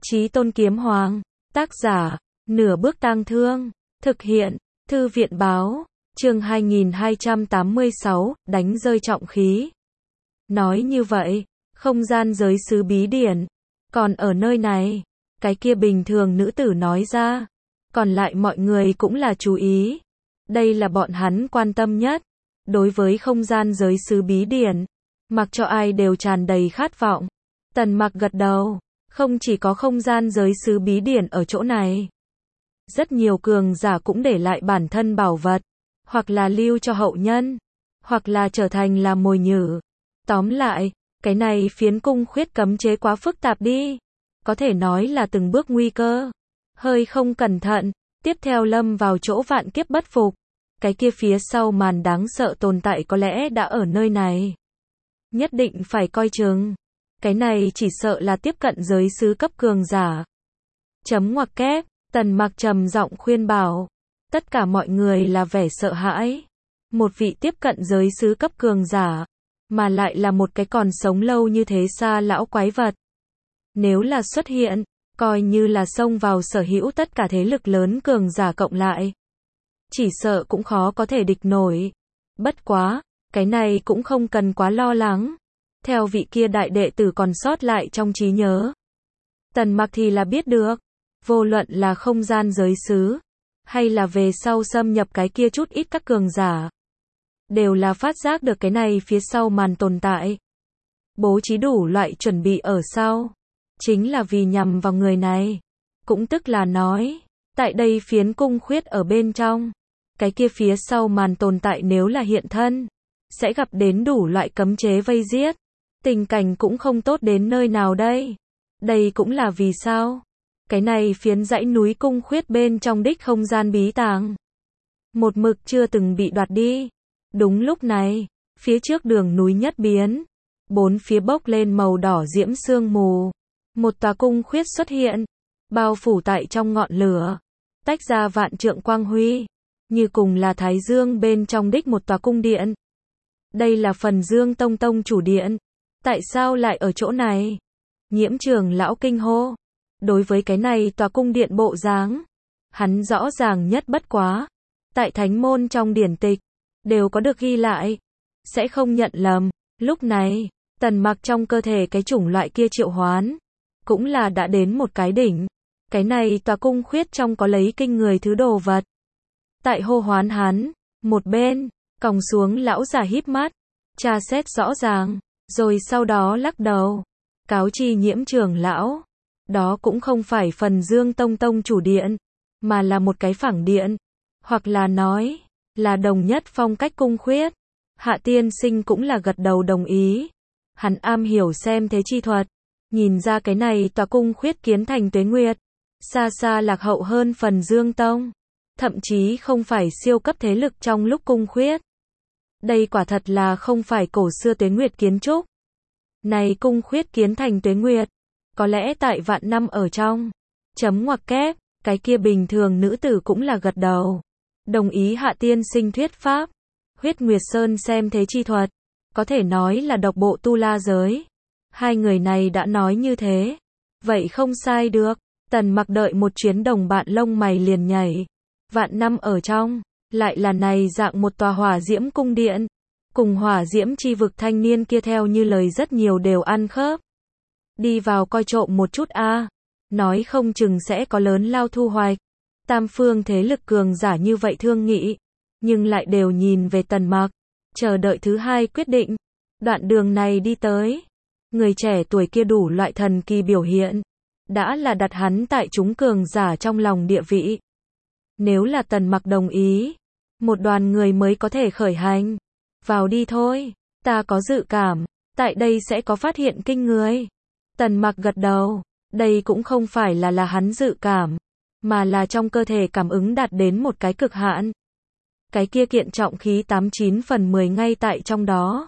Chí Tôn Kiếm Hoàng, tác giả, Nửa Bước Tang Thương, thực hiện, Thư viện báo, chương 2286, đánh rơi trọng khí. Nói như vậy, không gian giới xứ bí điển, còn ở nơi này, cái kia bình thường nữ tử nói ra, còn lại mọi người cũng là chú ý. Đây là bọn hắn quan tâm nhất, đối với không gian giới xứ bí điển, mặc cho ai đều tràn đầy khát vọng. Tần Mặc gật đầu, không chỉ có không gian giới xứ bí điển ở chỗ này. Rất nhiều cường giả cũng để lại bản thân bảo vật, hoặc là lưu cho hậu nhân, hoặc là trở thành là mồi nhử. Tóm lại, cái này phiến cung khuyết cấm chế quá phức tạp đi. Có thể nói là từng bước nguy cơ. Hơi không cẩn thận, tiếp theo lâm vào chỗ vạn kiếp bất phục. Cái kia phía sau màn đáng sợ tồn tại có lẽ đã ở nơi này. Nhất định phải coi chừng. Cái này chỉ sợ là tiếp cận giới xứ cấp cường giả. Chấm ngoặc kép, Tần Mặc trầm giọng khuyên bảo. Tất cả mọi người là vẻ sợ hãi. Một vị tiếp cận giới xứ cấp cường giả, mà lại là một cái còn sống lâu như thế xa lão quái vật. Nếu là xuất hiện, coi như là xông vào sở hữu tất cả thế lực lớn cường giả cộng lại. Chỉ sợ cũng khó có thể địch nổi. Bất quá, cái này cũng không cần quá lo lắng. Theo vị kia đại đệ tử còn sót lại trong trí nhớ, Tần Mặc thì là biết được, vô luận là không gian giới xứ, hay là về sau xâm nhập cái kia chút ít các cường giả, đều là phát giác được cái này phía sau màn tồn tại. Bố trí đủ loại chuẩn bị ở sau, chính là vì nhằm vào người này. Cũng tức là nói, tại đây phiến cung khuyết ở bên trong, cái kia phía sau màn tồn tại nếu là hiện thân, sẽ gặp đến đủ loại cấm chế vây giết. Tình cảnh cũng không tốt đến nơi nào đây. Đây cũng là vì sao cái này phiến dãy núi cung khuyết bên trong đích không gian bí tàng, một mực chưa từng bị đoạt đi. Đúng lúc này, phía trước đường núi nhất biến, bốn phía bốc lên màu đỏ diễm sương mù. Một tòa cung khuyết xuất hiện, bao phủ tại trong ngọn lửa, tách ra vạn trượng quang huy, như cùng là Thái Dương bên trong đích một tòa cung điện. Đây là Phần Dương Tông tông chủ điện. Tại sao lại ở chỗ này? Nhiễm Trường lão kinh hô. Đối với cái này tòa cung điện bộ dáng, hắn rõ ràng nhất bất quá. Tại thánh môn trong điển tịch, đều có được ghi lại. Sẽ không nhận lầm. Lúc này, Tần Mặc trong cơ thể cái chủng loại kia triệu hoán, cũng là đã đến một cái đỉnh. Cái này tòa cung khuyết trong có lấy kinh người thứ đồ vật. Tại hô hoán hắn, một bên, còng xuống lão già híp mắt, tra xét rõ ràng. Rồi sau đó lắc đầu, cáo chi Nhiễm Trường lão, đó cũng không phải Phần Dương Tông tông chủ điện, mà là một cái phẳng điện, hoặc là nói, là đồng nhất phong cách cung khuyết. Hạ tiên sinh cũng là gật đầu đồng ý. Hắn am hiểu xem thế chi thuật, nhìn ra cái này tòa cung khuyết kiến thành tuế nguyệt, xa xa lạc hậu hơn Phần Dương Tông, thậm chí không phải siêu cấp thế lực trong lúc cung khuyết. Đây quả thật là không phải cổ xưa tuế nguyệt kiến trúc. Này cung khuyết kiến thành tuế nguyệt, có lẽ tại vạn năm ở trong. Chấm ngoặc kép, cái kia bình thường nữ tử cũng là gật đầu. Đồng ý Hạ tiên sinh thuyết pháp. Huyết Nguyệt Sơn xem thế chi thuật, có thể nói là độc bộ tu la giới. Hai người này đã nói như thế, vậy không sai được. Tần Mặc đợi một chuyến đồng bạn lông mày liền nhảy. Vạn năm ở trong, lại là này dạng một tòa hỏa diễm cung điện, cùng hỏa diễm chi vực thanh niên kia theo như lời rất nhiều đều ăn khớp. Đi vào coi trộm một chút a, nói không chừng sẽ có lớn lao thu hoạch. Tam phương thế lực cường giả như vậy thương nghị, nhưng lại đều nhìn về Tần Mặc, chờ đợi thứ hai quyết định. Đoạn đường này đi tới, người trẻ tuổi kia đủ loại thần kỳ biểu hiện, đã là đặt hắn tại chúng cường giả trong lòng địa vị. Nếu là Tần Mặc đồng ý, một đoàn người mới có thể khởi hành. Vào đi thôi, ta có dự cảm, tại đây sẽ có phát hiện kinh người. Tần Mặc gật đầu, đây cũng không phải là hắn dự cảm, mà là trong cơ thể cảm ứng đạt đến một cái cực hạn. Cái kia kiện trọng khí 89 phần 10 ngay tại trong đó.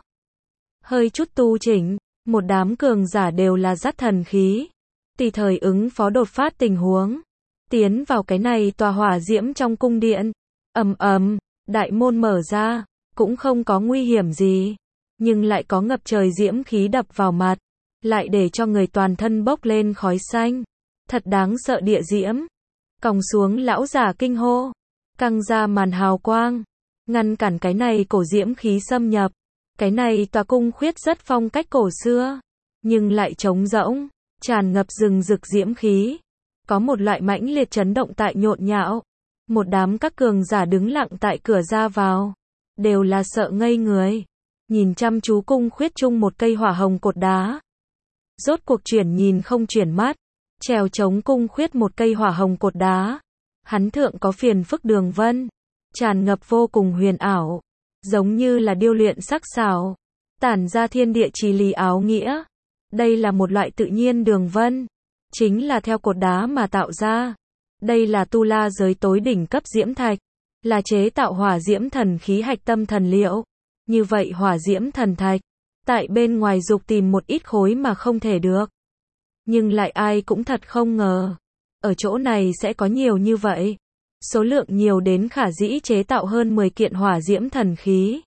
Hơi chút tu chỉnh, một đám cường giả đều là dắt thần khí, tùy thời ứng phó đột phát tình huống, tiến vào cái này tòa hỏa diễm trong cung điện. Ầm ầm, đại môn mở ra, cũng không có nguy hiểm gì, nhưng lại có ngập trời diễm khí đập vào mặt, lại để cho người toàn thân bốc lên khói xanh. Thật đáng sợ địa diễm. Còng xuống lão giả kinh hô. Căng ra màn hào quang. Ngăn cản cái này cổ diễm khí xâm nhập. Cái này tòa cung khuyết rất phong cách cổ xưa. Nhưng lại trống rỗng. Tràn ngập rừng rực diễm khí. Có một loại mãnh liệt chấn động tại nhộn nhạo. Một đám các cường giả đứng lặng tại cửa ra vào. Đều là sợ ngây người. Nhìn chăm chú cung khuyết chung một cây hỏa hồng cột đá. Rốt cuộc chuyển nhìn không chuyển mắt. Trèo chống cung khuyết một cây hỏa hồng cột đá. Hắn thượng có phiền phức đường vân. Tràn ngập vô cùng huyền ảo. Giống như là điêu luyện sắc sảo. Tản ra thiên địa chí lý áo nghĩa. Đây là một loại tự nhiên đường vân. Chính là theo cột đá mà tạo ra. Đây là tu la giới tối đỉnh cấp diễm thạch. Là chế tạo hỏa diễm thần khí hạch tâm thần liệu. Như vậy hỏa diễm thần thạch. Tại bên ngoài dục tìm một ít khối mà không thể được. Nhưng lại ai cũng thật không ngờ. Ở chỗ này sẽ có nhiều như vậy. Số lượng nhiều đến khả dĩ chế tạo hơn 10 kiện hỏa diễm thần khí.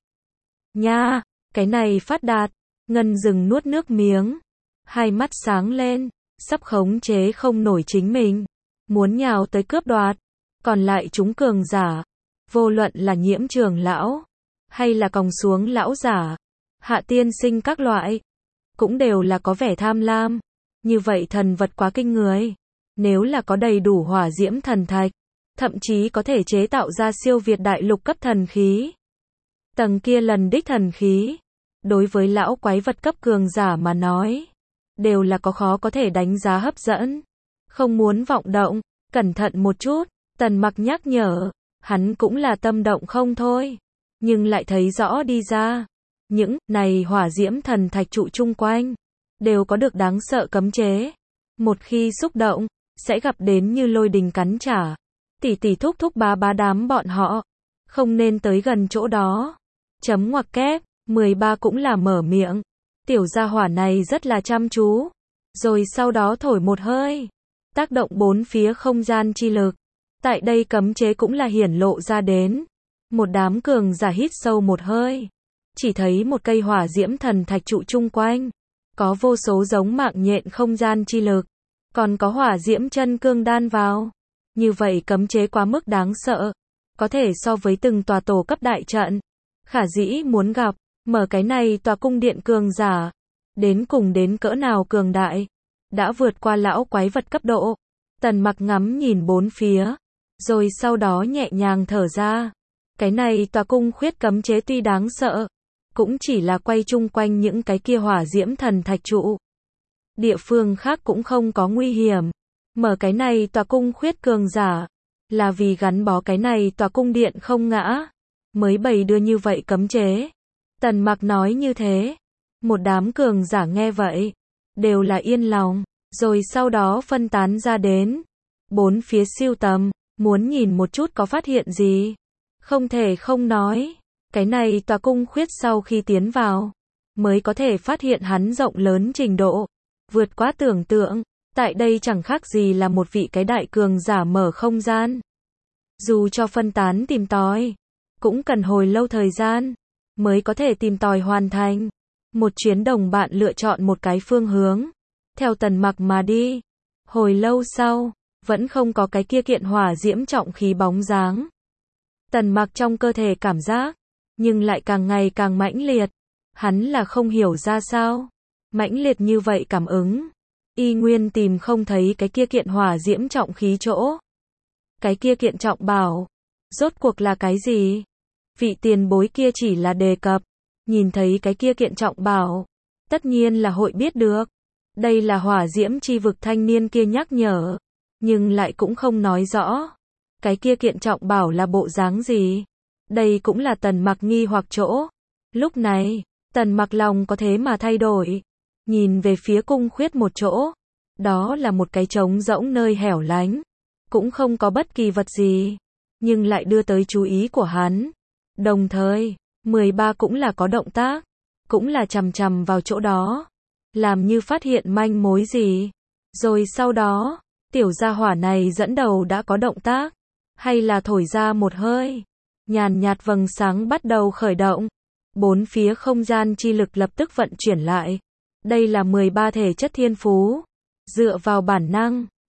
Nha, cái này phát đạt. Ngân dừng nuốt nước miếng. Hai mắt sáng lên. Sắp khống chế không nổi chính mình. Muốn nhào tới cướp đoạt. Còn lại chúng cường giả. Vô luận là Nhiễm trưởng lão. Hay là còng xuống lão giả. Hạ tiên sinh các loại. Cũng đều là có vẻ tham lam. Như vậy thần vật quá kinh người. Nếu là có đầy đủ hỏa diễm thần thạch. Thậm chí có thể chế tạo ra siêu việt đại lục cấp thần khí. Tầng kia lần đích thần khí. Đối với lão quái vật cấp cường giả mà nói. Đều là có khó có thể đánh giá hấp dẫn. Không muốn vọng động. Cẩn thận một chút. Tần Mặc nhắc nhở. Hắn cũng là tâm động không thôi. Nhưng lại thấy rõ đi ra. Những này hỏa diễm thần thạch trụ chung quanh. Đều có được đáng sợ cấm chế. Một khi xúc động. Sẽ gặp đến như lôi đình cắn trả. Tỷ tỷ thúc thúc bá bá đám bọn họ. Không nên tới gần chỗ đó. Chấm ngoặc kép. 13 cũng là mở miệng. Tiểu gia hỏa này rất là chăm chú. Rồi sau đó thổi một hơi. Tác động bốn phía không gian chi lực. Tại đây cấm chế cũng là hiển lộ ra đến. Một đám cường giả hít sâu một hơi. Chỉ thấy một cây hỏa diễm thần thạch trụ chung quanh. Có vô số giống mạng nhện không gian chi lực. Còn có hỏa diễm chân cương đan vào. Như vậy cấm chế quá mức đáng sợ. Có thể so với từng tòa tổ cấp đại trận. Khả dĩ muốn gặp. Mở cái này tòa cung điện cường giả. Đến cùng đến cỡ nào cường đại. Đã vượt qua lão quái vật cấp độ. Tần Mặc ngắm nhìn bốn phía. Rồi sau đó nhẹ nhàng thở ra. Cái này tòa cung khuyết cấm chế tuy đáng sợ. Cũng chỉ là quay chung quanh những cái kia hỏa diễm thần thạch trụ. Địa phương khác cũng không có nguy hiểm. Mở cái này tòa cung khuyết cường giả. Là vì gắn bó cái này tòa cung điện không ngã. Mới bày đưa như vậy cấm chế. Tần Mặc nói như thế. Một đám cường giả nghe vậy. Đều là yên lòng. Rồi sau đó phân tán ra đến. Bốn phía siêu tầm. Muốn nhìn một chút có phát hiện gì. Không thể không nói. Cái này tòa cung khuyết sau khi tiến vào. Mới có thể phát hiện hắn rộng lớn trình độ. Vượt quá tưởng tượng. Tại đây chẳng khác gì là một vị cái đại cường giả mở không gian. Dù cho phân tán tìm tòi. Cũng cần hồi lâu thời gian. Mới có thể tìm tòi hoàn thành. Một chuyến đồng bạn lựa chọn một cái phương hướng. Theo Tần Mặc mà đi. Hồi lâu sau. Vẫn không có cái kia kiện hỏa diễm trọng khí bóng dáng. Tần Mặc trong cơ thể cảm giác. Nhưng lại càng ngày càng mãnh liệt. Hắn là không hiểu ra sao. Mãnh liệt như vậy cảm ứng. Y nguyên tìm không thấy cái kia kiện hỏa diễm trọng khí chỗ. Cái kia kiện trọng bảo. Rốt cuộc là cái gì? Vị tiền bối kia chỉ là đề cập. Nhìn thấy cái kia kiện trọng bảo. Tất nhiên là hội biết được. Đây là hỏa diễm chi vực thanh niên kia nhắc nhở. Nhưng lại cũng không nói rõ. Cái kia kiện trọng bảo là bộ dáng gì? Đây cũng là Tần Mặc nghi hoặc chỗ. Lúc này, Tần Mặc lòng có thế mà thay đổi. Nhìn về phía cung khuyết một chỗ. Đó là một cái trống rỗng nơi hẻo lánh. Cũng không có bất kỳ vật gì. Nhưng lại đưa tới chú ý của hắn. Đồng thời, 13 cũng là có động tác. Cũng là chằm chằm vào chỗ đó. Làm như phát hiện manh mối gì. Rồi sau đó, tiểu gia hỏa này dẫn đầu đã có động tác. Hay là thổi ra một hơi. Nhàn nhạt vầng sáng bắt đầu khởi động. Bốn phía không gian chi lực lập tức vận chuyển lại. Đây là 13 thể chất thiên phú. Dựa vào bản năng,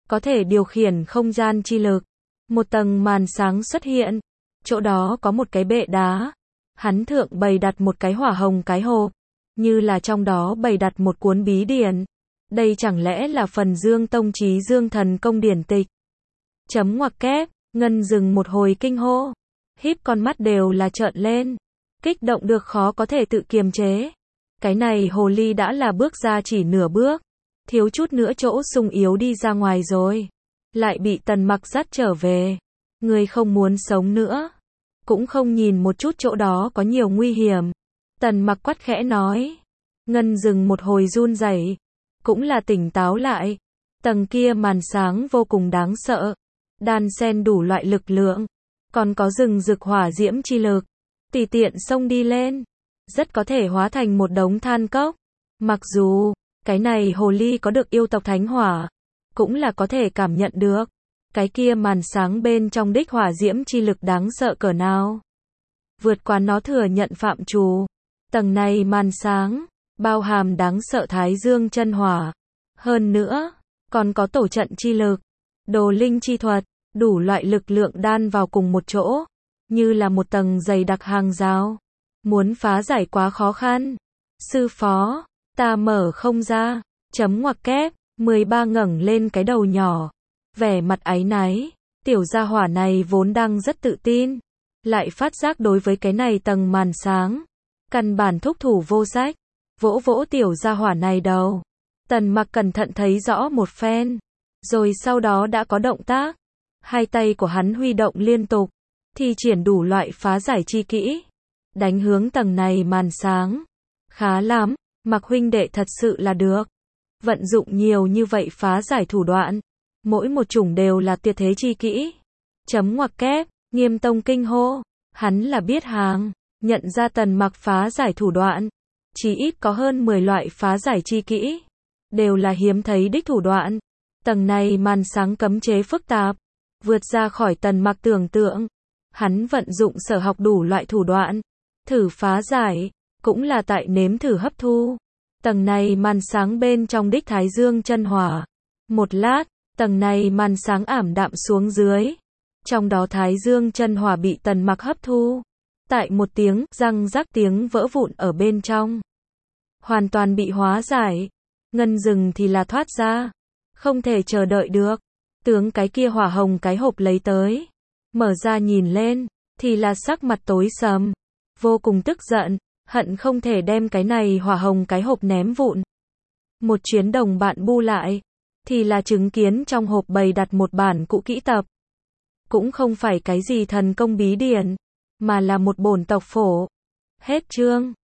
có thể điều khiển không gian chi lực. Một tầng màn sáng xuất hiện, chỗ đó có một cái bệ đá. Hắn thượng bày đặt một cái hỏa hồng cái hộp, như là trong đó bày đặt một cuốn bí điển. Đây chẳng lẽ là phần Dương Tông Chí Dương Thần Công điển tịch? Chấm ngoặc kép, Ngân dừng một hồi kinh hô, híp con mắt đều là trợn lên, kích động được khó có thể tự kiềm chế. Cái này hồ ly đã là bước ra chỉ nửa bước, thiếu chút nữa chỗ sung yếu đi ra ngoài rồi, lại bị Tần Mặc dắt trở về. Ngươi không muốn sống nữa, cũng không nhìn một chút chỗ đó có nhiều nguy hiểm. Tần Mặc quát khẽ nói. Ngân dừng một hồi run rẩy, cũng là tỉnh táo lại. Tầng kia màn sáng vô cùng đáng sợ, đan xen đủ loại lực lượng, còn có rừng rực hỏa diễm chi lực, tùy tiện xông đi lên, rất có thể hóa thành một đống than cốc. Mặc dù cái này hồ ly có được yêu tộc thánh hỏa, cũng là có thể cảm nhận được cái kia màn sáng bên trong đích hỏa diễm chi lực đáng sợ cỡ nào, vượt qua nó thừa nhận phạm trù. Tầng này màn sáng bao hàm đáng sợ Thái Dương chân hỏa, hơn nữa còn có tổ trận chi lực, đồ linh chi thuật, đủ loại lực lượng đan vào cùng một chỗ, như là một tầng dày đặc hàng rào, muốn phá giải quá khó khăn. Sư phó, ta mở không ra. Chấm ngoặc kép, 13 ngẩng lên cái đầu nhỏ, vẻ mặt áy náy. Tiểu gia hỏa này vốn đang rất tự tin, lại phát giác đối với cái này tầng màn sáng, căn bản thúc thủ vô sách. Vỗ vỗ tiểu gia hỏa này đầu. Tần Mặc cẩn thận thấy rõ một phen, rồi sau đó đã có động tác. Hai tay của hắn huy động liên tục, thi triển đủ loại phá giải chi kỹ, đánh hướng tầng này màn sáng. Khá lắm, Mặc huynh đệ thật sự là được. Vận dụng nhiều như vậy phá giải thủ đoạn, mỗi một chủng đều là tuyệt thế chi kỹ. Chấm ngoặc kép, Nghiêm Tông kinh hô, hắn là biết hàng, nhận ra Tần Mặc phá giải thủ đoạn, chỉ ít có hơn 10 loại phá giải chi kỹ, đều là hiếm thấy đích thủ đoạn. Tầng này màn sáng cấm chế phức tạp, vượt ra khỏi Tần Mặc tưởng tượng. Hắn vận dụng sở học đủ loại thủ đoạn, thử phá giải, cũng là tại nếm thử hấp thu tầng này màn sáng bên trong đích Thái Dương chân hỏa. Một lát, tầng này màn sáng ảm đạm xuống dưới, trong đó Thái Dương chân hỏa bị Tần Mặc hấp thu. Tại một tiếng răng rắc tiếng vỡ vụn ở bên trong, hoàn toàn bị hóa giải. Ngân dừng thì là thoát ra, không thể chờ đợi được, tướng cái kia hỏa hồng cái hộp lấy tới, mở ra nhìn lên, thì là sắc mặt tối sầm, vô cùng tức giận, hận không thể đem cái này hỏa hồng cái hộp ném vụn. Một chuyến đồng bạn bu lại, thì là chứng kiến trong hộp bày đặt một bản cũ kỹ tập. Cũng không phải cái gì thần công bí điển, mà là một bổn tộc phổ. Hết chương.